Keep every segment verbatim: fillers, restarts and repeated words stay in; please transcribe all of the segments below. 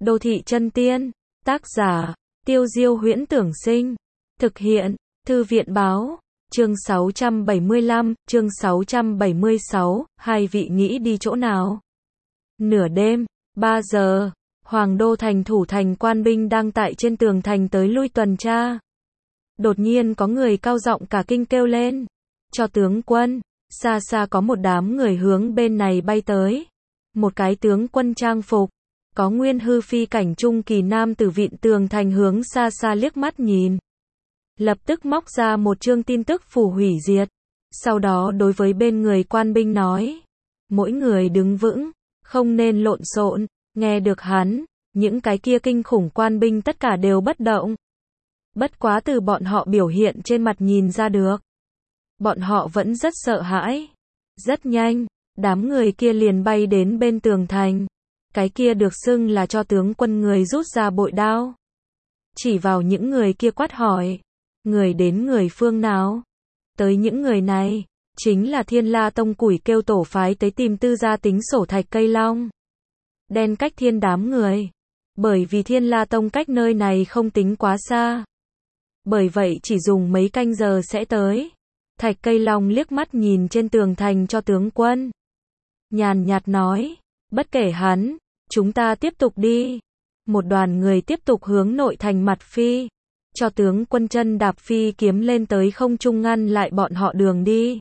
Đô thị chân tiên, tác giả, Tiêu Diêu Huyễn Tưởng Sinh, thực hiện, Thư viện Báo, chương sáu trăm bảy mươi lăm, chương sáu trăm bảy mươi sáu, hai vị nghĩ đi chỗ nào? Nửa đêm, ba giờ, Hoàng Đô thành thủ thành quan binh đang tại trên tường thành tới lui tuần tra. Đột nhiên có người cao giọng cả kinh kêu lên, cho tướng quân, xa xa có một đám người hướng bên này bay tới. Một cái tướng quân trang phục, có nguyên hư phi cảnh trung kỳ nam tử vịn tường thành hướng xa xa liếc mắt nhìn. Lập tức móc ra một chương tin tức phủ hủy diệt. Sau đó đối với bên người quan binh nói, mỗi người đứng vững, không nên lộn xộn. Nghe được hắn, những cái kia kinh khủng quan binh tất cả đều bất động. Bất quá từ bọn họ biểu hiện trên mặt nhìn ra được, bọn họ vẫn rất sợ hãi. Rất nhanh, đám người kia liền bay đến bên tường thành. Cái kia được xưng là cho tướng quân người rút ra bội đao, chỉ vào những người kia quát hỏi, người đến người phương nào? Tới những người này, chính là Thiên La Tông củi kêu tổ phái tới tìm tư gia tính sổ Thạch Cây Long. Đen cách thiên đám người, bởi vì Thiên La Tông cách nơi này không tính quá xa, bởi vậy chỉ dùng mấy canh giờ sẽ tới. Thạch Cây Long liếc mắt nhìn trên tường thành cho tướng quân, nhàn nhạt nói, bất kể hắn, chúng ta tiếp tục đi. Một đoàn người tiếp tục hướng nội thành mặt phi, cho tướng quân chân đạp phi kiếm lên tới không trung ngăn lại bọn họ đường đi.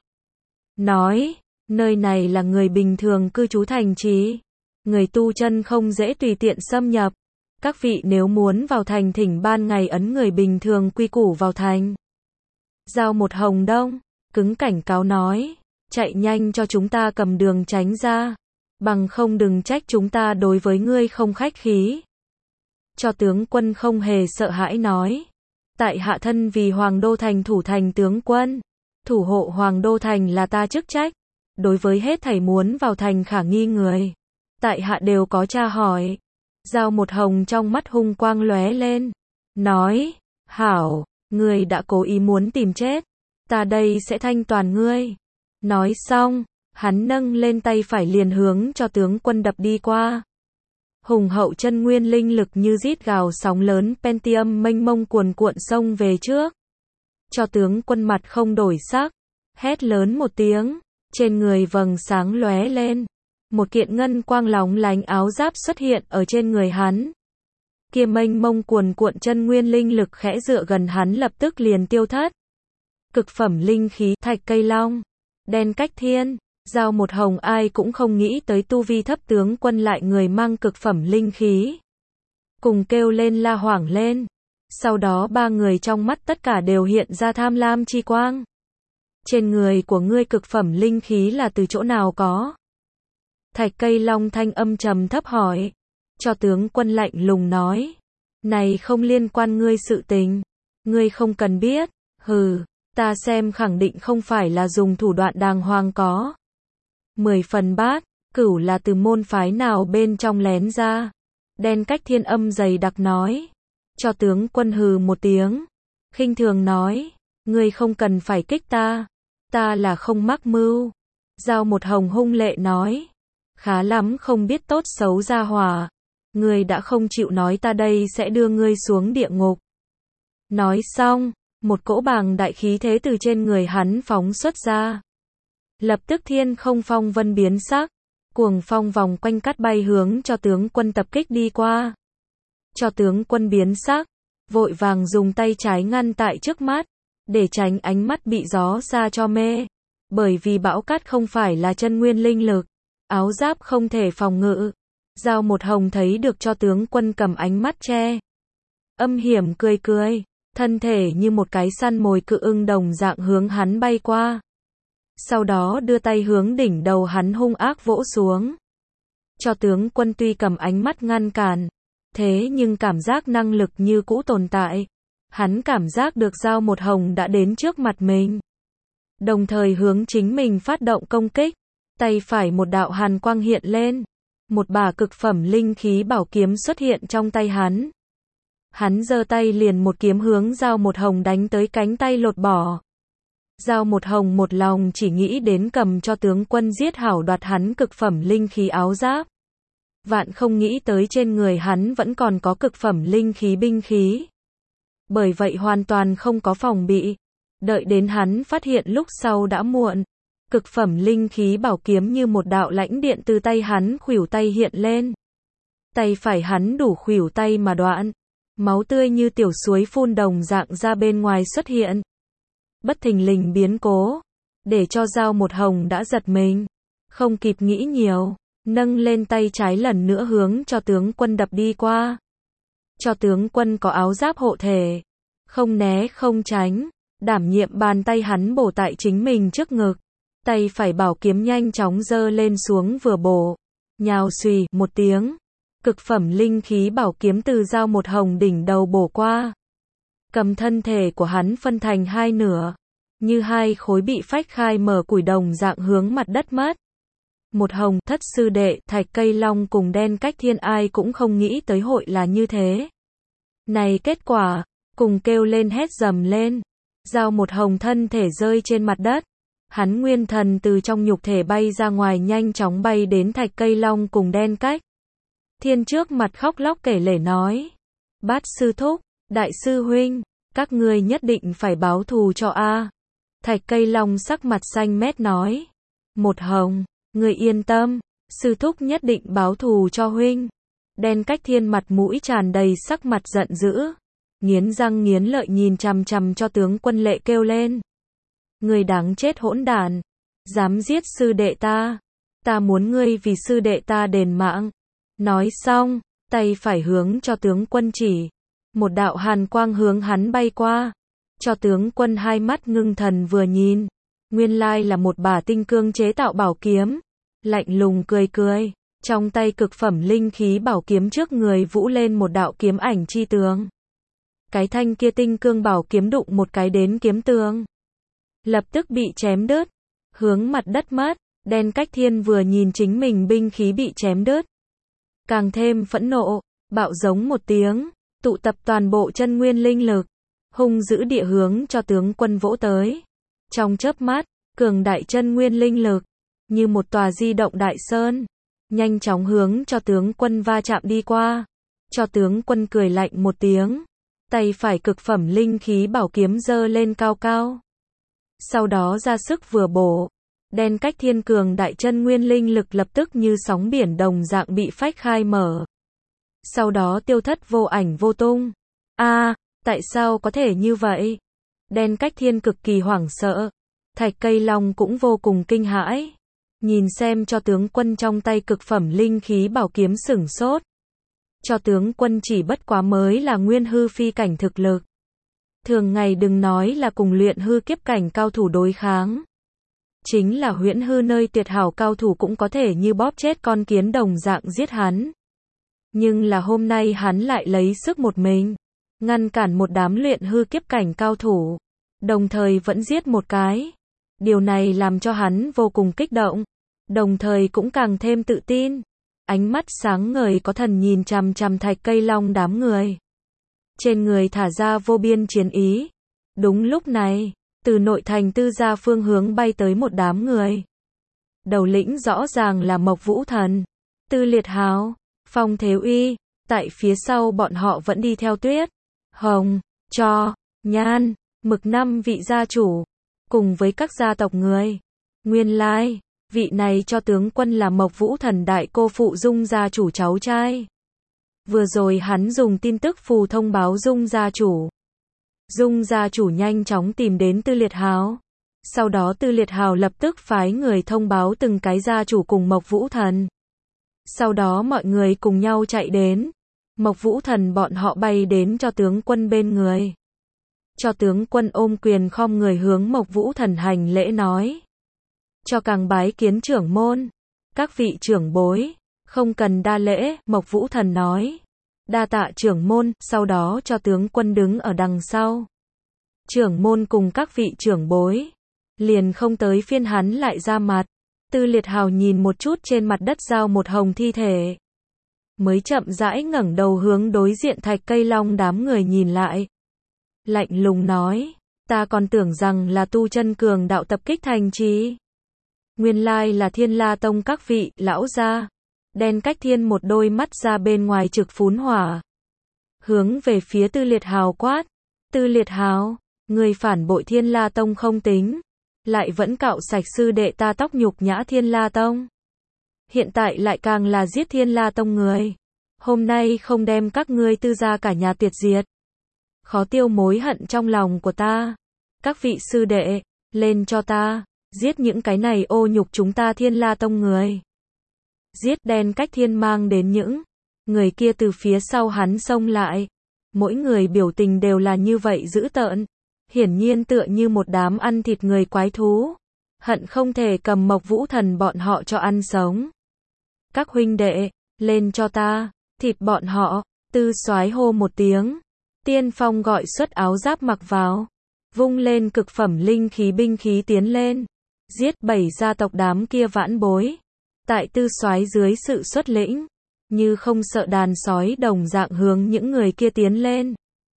Nói, nơi này là người bình thường cư trú thành trì, người tu chân không dễ tùy tiện xâm nhập. Các vị nếu muốn vào thành thỉnh ban ngày ấn người bình thường quy củ vào thành. Giao một hồng đông, cứng cảnh cáo nói, chạy nhanh cho chúng ta cầm đường tránh ra, bằng không đừng trách chúng ta đối với ngươi không khách khí. Cho tướng quân không hề sợ hãi nói, tại hạ thân vì Hoàng Đô thành thủ thành tướng quân, thủ hộ Hoàng Đô thành là ta chức trách, đối với hết thảy muốn vào thành khả nghi người, tại hạ đều có tra hỏi. Giao một hồng trong mắt hung quang lóe lên, nói, hảo, ngươi đã cố ý muốn tìm chết, ta đây sẽ thanh toàn ngươi. Nói xong, hắn nâng lên tay phải liền hướng cho tướng quân đập đi qua. Hùng hậu chân nguyên linh lực như rít gào sóng lớn Pentium mênh mông cuồn cuộn sông về trước. Cho tướng quân mặt không đổi sắc, hét lớn một tiếng, trên người vầng sáng lóe lên. Một kiện ngân quang lóng lánh áo giáp xuất hiện ở trên người hắn. Kia mênh mông cuồn cuộn chân nguyên linh lực khẽ dựa gần hắn lập tức liền tiêu thất. Cực phẩm linh khí Thạch Cây Long, đen cách thiên. Giao một hồng ai cũng không nghĩ tới tu vi thấp tướng quân lại người mang cực phẩm linh khí. Cùng kêu lên la hoảng lên. Sau đó ba người trong mắt tất cả đều hiện ra tham lam chi quang. Trên người của ngươi cực phẩm linh khí là từ chỗ nào có? Thạch Cây Long thanh âm trầm thấp hỏi. Cho tướng quân lạnh lùng nói, này không liên quan ngươi sự tình, ngươi không cần biết. Hừ, ta xem khẳng định không phải là dùng thủ đoạn đàng hoàng có. Mười phần bát, cửu là từ môn phái nào bên trong lén ra. Đen cách thiên âm dày đặc nói. Cho tướng quân hừ một tiếng, khinh thường nói, ngươi không cần phải kích ta, ta là không mắc mưu. Giao một hồng hung lệ nói, khá lắm không biết tốt xấu ra hỏa, ngươi đã không chịu nói ta đây sẽ đưa ngươi xuống địa ngục. Nói xong, một cỗ bàng đại khí thế từ trên người hắn phóng xuất ra. Lập tức thiên không phong vân biến sắc, cuồng phong vòng quanh cắt bay hướng cho tướng quân tập kích đi qua. Cho tướng quân biến sắc, vội vàng dùng tay trái ngăn tại trước mắt, để tránh ánh mắt bị gió xa cho mê. Bởi vì bão cát không phải là chân nguyên linh lực, áo giáp không thể phòng ngự. Giao một hồng thấy được cho tướng quân cầm ánh mắt che. Âm hiểm cười cười, thân thể như một cái săn mồi cự ưng đồng dạng hướng hắn bay qua. Sau đó đưa tay hướng đỉnh đầu hắn hung ác vỗ xuống. Cho tướng quân tuy cầm ánh mắt ngăn cản, thế nhưng cảm giác năng lực như cũ tồn tại. Hắn cảm giác được Giao một hồng đã đến trước mặt mình, đồng thời hướng chính mình phát động công kích. Tay phải một đạo hàn quang hiện lên, một bả cực phẩm linh khí bảo kiếm xuất hiện trong tay hắn. Hắn giơ tay liền một kiếm hướng Giao một hồng đánh tới cánh tay lột bỏ. Giao một hồng một lòng chỉ nghĩ đến cầm cho tướng quân giết hảo đoạt hắn cực phẩm linh khí áo giáp. Vạn không nghĩ tới trên người hắn vẫn còn có cực phẩm linh khí binh khí. Bởi vậy hoàn toàn không có phòng bị. Đợi đến hắn phát hiện lúc sau đã muộn. Cực phẩm linh khí bảo kiếm như một đạo lãnh điện từ tay hắn khuỷu tay hiện lên. Tay phải hắn đủ khuỷu tay mà đoạn. Máu tươi như tiểu suối phun đồng dạng ra bên ngoài xuất hiện. Bất thình lình biến cố. Để cho Dao Một Hồng đã giật mình. Không kịp nghĩ nhiều. Nâng lên tay trái lần nữa hướng cho tướng quân đập đi qua. Cho tướng quân có áo giáp hộ thể. Không né không tránh. Đảm nhiệm bàn tay hắn bổ tại chính mình trước ngực. Tay phải bảo kiếm nhanh chóng giơ lên xuống vừa bổ. Nhào xùy một tiếng. Cực phẩm linh khí bảo kiếm từ Dao Một Hồng đỉnh đầu bổ qua. Cầm thân thể của hắn phân thành hai nửa. Như hai khối bị phách khai mở củi đồng dạng hướng mặt đất mất. Một Hồng, Thất sư đệ, Thạch Cây Long cùng Đen Cách Thiên ai cũng không nghĩ tới hội là như thế. Này kết quả, cùng kêu lên hét dầm lên. Dao Một Hồng thân thể rơi trên mặt đất. Hắn nguyên thần từ trong nhục thể bay ra ngoài nhanh chóng bay đến Thạch Cây Long cùng Đen Cách Thiên trước mặt khóc lóc kể lể nói. Bát sư thúc, đại sư huynh, các ngươi nhất định phải báo thù cho a. Thạch Cây Long sắc mặt xanh mét nói. Một Hồng, người yên tâm, sư thúc nhất định báo thù cho huynh. Đen Cách Thiên mặt mũi tràn đầy sắc mặt giận dữ. Nghiến răng nghiến lợi nhìn chằm chằm cho tướng quân lệ kêu lên. Người đáng chết hỗn đản. Dám giết sư đệ ta. Ta muốn ngươi vì sư đệ ta đền mạng. Nói xong, tay phải hướng cho tướng quân chỉ. Một đạo hàn quang hướng hắn bay qua. Cho tướng quân hai mắt ngưng thần vừa nhìn. Nguyên lai là một bả tinh cương chế tạo bảo kiếm. Lạnh lùng cười cười. Trong tay cực phẩm linh khí bảo kiếm trước người vũ lên một đạo kiếm ảnh chi tướng. Cái thanh kia tinh cương bảo kiếm đụng một cái đến kiếm tường. Lập tức bị chém đứt. Hướng mặt đất mất. Đen Cách Thiên vừa nhìn chính mình binh khí bị chém đứt. Càng thêm phẫn nộ. Bạo giống một tiếng. Tụ tập toàn bộ chân nguyên linh lực. Hung dữ địa hướng cho tướng quân vỗ tới. Trong chớp mắt, cường đại chân nguyên linh lực. Như một tòa di động đại sơn. Nhanh chóng hướng cho tướng quân va chạm đi qua. Cho tướng quân cười lạnh một tiếng. Tay phải cực phẩm linh khí bảo kiếm giơ lên cao cao. Sau đó ra sức vừa bổ. Đen Cách Thiên cường đại chân nguyên linh lực lập tức như sóng biển đồng dạng bị phách khai mở. Sau đó tiêu thất vô ảnh vô tung. A, à, tại sao có thể như vậy? Đen Cách Thiên cực kỳ hoảng sợ. Thạch Cây Long cũng vô cùng kinh hãi. Nhìn xem cho tướng quân trong tay cực phẩm linh khí bảo kiếm sửng sốt. Cho tướng quân chỉ bất quá mới là nguyên hư phi cảnh thực lực. Thường ngày đừng nói là cùng luyện hư kiếp cảnh cao thủ đối kháng. Chính là huyễn hư nơi tuyệt hảo cao thủ cũng có thể như bóp chết con kiến đồng dạng giết hắn. Nhưng là hôm nay hắn lại lấy sức một mình. Ngăn cản một đám luyện hư kiếp cảnh cao thủ. Đồng thời vẫn giết một cái. Điều này làm cho hắn vô cùng kích động. Đồng thời cũng càng thêm tự tin. Ánh mắt sáng ngời có thần nhìn chằm chằm Thạch Cây Long đám người. Trên người thả ra vô biên chiến ý. Đúng lúc này, từ nội thành Tư gia phương hướng bay tới một đám người. Đầu lĩnh rõ ràng là Mộc Vũ Thần, Tư Liệt Hào, Phong Thế Uy. Tại phía sau bọn họ vẫn đi theo Tuyết, Hồng, Cho, Nhan, Mực năm vị gia chủ. Cùng với các gia tộc người. Nguyên lai, vị này cho tướng quân là Mộc Vũ Thần đại cô phụ Dung gia chủ cháu trai. Vừa rồi hắn dùng tin tức phù thông báo Dung gia chủ. Dung gia chủ nhanh chóng tìm đến Tư Liệt Hào. Sau đó Tư Liệt Hào lập tức phái người thông báo từng cái gia chủ cùng Mộc Vũ Thần. Sau đó mọi người cùng nhau chạy đến. Mộc Vũ Thần bọn họ bay đến cho tướng quân bên người. Cho tướng quân ôm quyền khom người hướng Mộc Vũ Thần hành lễ nói. Cho càng bái kiến trưởng môn. Các vị trưởng bối. Không cần đa lễ, Mộc Vũ Thần nói. Đa tạ trưởng môn, sau đó cho tướng quân đứng ở đằng sau. Trưởng môn cùng các vị trưởng bối. Liền không tới phiên hắn lại ra mặt. Tư Liệt Hào nhìn một chút trên mặt đất Dao Một Hồng thi thể. Mới chậm rãi ngẩng đầu hướng đối diện Thạch Cây Long đám người nhìn lại. Lạnh lùng nói, ta còn tưởng rằng là tu chân cường đạo tập kích thành trì. Nguyên lai là Thiên La Tông các vị, lão gia. Đen Cách Thiên một đôi mắt ra bên ngoài trực phún hỏa. Hướng về phía Tư Liệt Hào quát. Tư Liệt Hào, người phản bội Thiên La Tông không tính. Lại vẫn cạo sạch sư đệ ta tóc nhục nhã Thiên La Tông. Hiện tại lại càng là giết Thiên La Tông người. Hôm nay không đem các ngươi Tư gia cả nhà tiệt diệt. Khó tiêu mối hận trong lòng của ta. Các vị sư đệ, lên cho ta, giết những cái này ô nhục chúng ta Thiên La Tông người. Giết. Đen Cách Thiên mang đến những người kia từ phía sau hắn xông lại. Mỗi người biểu tình đều là như vậy dữ tợn. Hiển nhiên tựa như một đám ăn thịt người quái thú. Hận không thể cầm Mộc Vũ Thần bọn họ cho ăn sống. Các huynh đệ, lên cho ta, thịt bọn họ. Tư Soái hô một tiếng. Tiên Phong gọi xuất áo giáp mặc vào. Vung lên cực phẩm linh khí binh khí tiến lên. Giết bảy gia tộc đám kia vãn bối. Tại Tư Soái dưới sự xuất lĩnh. Như không sợ đàn sói đồng dạng hướng những người kia tiến lên.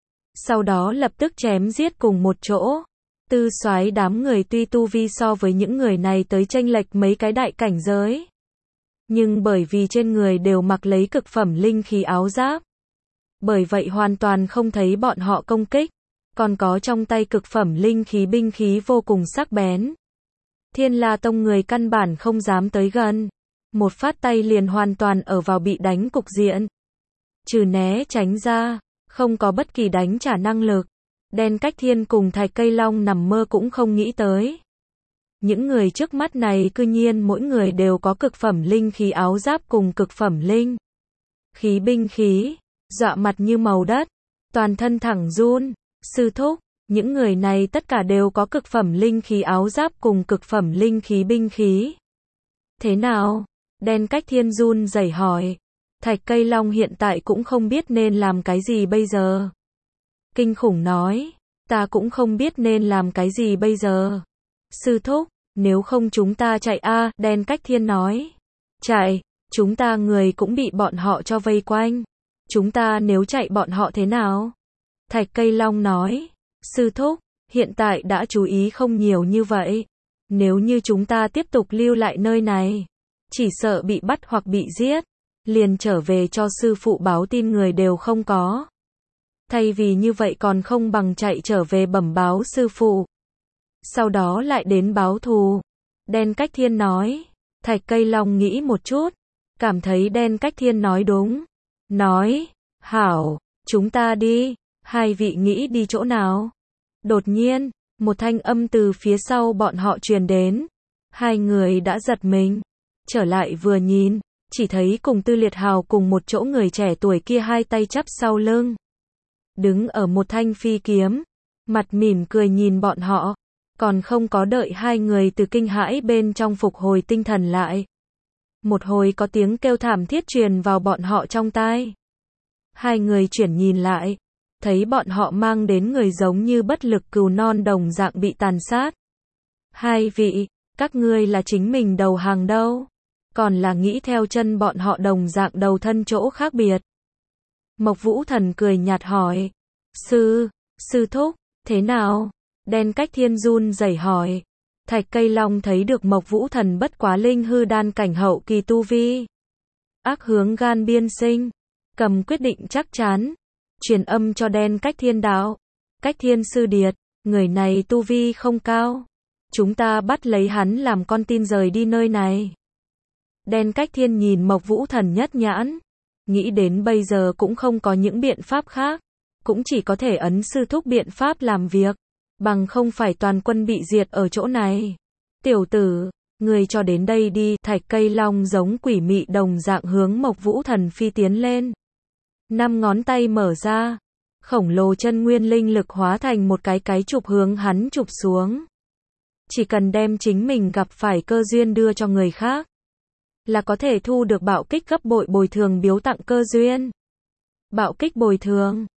Sau đó lập tức chém giết cùng một chỗ. Tư Soái đám người tuy tu vi so với những người này tới chênh lệch mấy cái đại cảnh giới. Nhưng bởi vì trên người đều mặc lấy cực phẩm linh khí áo giáp. Bởi vậy hoàn toàn không thấy bọn họ công kích. Còn có trong tay cực phẩm linh khí binh khí vô cùng sắc bén. Thiên La Tông người căn bản không dám tới gần. Một phát tay liền hoàn toàn ở vào bị đánh cục diện. Trừ né tránh ra, không có bất kỳ đánh trả năng lực. Đen Cách Thiên cùng Thạch Cây Long nằm mơ cũng không nghĩ tới. Những người trước mắt này cư nhiên mỗi người đều có cực phẩm linh khí áo giáp cùng cực phẩm linh khí binh khí, dọa mặt như màu đất, toàn thân thẳng run. Sư thúc, những người này tất cả đều có cực phẩm linh khí áo giáp cùng cực phẩm linh khí binh khí. Thế nào? Đen Cách Thiên run rẩy hỏi. Thạch Cây Long hiện tại cũng không biết nên làm cái gì bây giờ. Kinh khủng nói, ta cũng không biết nên làm cái gì bây giờ. Sư thúc, nếu không chúng ta chạy a, à, Đen Cách Thiên nói. Chạy, chúng ta người cũng bị bọn họ cho vây quanh. Chúng ta nếu chạy bọn họ thế nào? Thạch Cây Long nói, sư thúc, hiện tại đã chú ý không nhiều như vậy. Nếu như chúng ta tiếp tục lưu lại nơi này, chỉ sợ bị bắt hoặc bị giết. Liền trở về cho sư phụ báo tin người đều không có. Thay vì như vậy còn không bằng chạy trở về bẩm báo sư phụ. Sau đó lại đến báo thù. Đen Cách Thiên nói. Thạch Cây Long nghĩ một chút. Cảm thấy Đen Cách Thiên nói đúng. Nói, hảo, chúng ta đi. Hai vị nghĩ đi chỗ nào? Đột nhiên, một thanh âm từ phía sau bọn họ truyền đến. Hai người đã giật mình. Trở lại vừa nhìn. Chỉ thấy cùng Tư Liệt Hào cùng một chỗ người trẻ tuổi kia hai tay chắp sau lưng. Đứng ở một thanh phi kiếm. Mặt mỉm cười nhìn bọn họ. Còn không có đợi hai người từ kinh hãi bên trong phục hồi tinh thần lại. Một hồi có tiếng kêu thảm thiết truyền vào bọn họ trong tai. Hai người chuyển nhìn lại. Thấy bọn họ mang đến người giống như bất lực cừu non đồng dạng bị tàn sát. Hai vị, các ngươi là chính mình đầu hàng đâu? Còn là nghĩ theo chân bọn họ đồng dạng đầu thân chỗ khác biệt. Mộc Vũ Thần cười nhạt hỏi. Sư, sư thúc, thế nào? Đen Cách Thiên run rẩy hỏi. Thạch Cây Long thấy được Mộc Vũ Thần bất quá linh hư đan cảnh hậu kỳ tu vi. Ác hướng gan biên sinh. Cầm quyết định chắc chắn. Truyền âm cho Đen Cách Thiên đạo. Cách Thiên sư điệt, người này tu vi không cao. Chúng ta bắt lấy hắn làm con tin rời đi nơi này. Đen Cách Thiên nhìn Mộc Vũ Thần nhất nhãn. Nghĩ đến bây giờ cũng không có những biện pháp khác. Cũng chỉ có thể ấn sư thúc biện pháp làm việc. Bằng không phải toàn quân bị diệt ở chỗ này. Tiểu tử, người cho đến đây đi. Thạch Cây Long giống quỷ mị đồng dạng hướng Mộc Vũ Thần phi tiến lên. Năm ngón tay mở ra. Khổng lồ chân nguyên linh lực hóa thành một cái cái chụp hướng hắn chụp xuống. Chỉ cần đem chính mình gặp phải cơ duyên đưa cho người khác. Là có thể thu được bạo kích gấp bội bồi thường biếu tặng cơ duyên. Bạo kích bồi thường.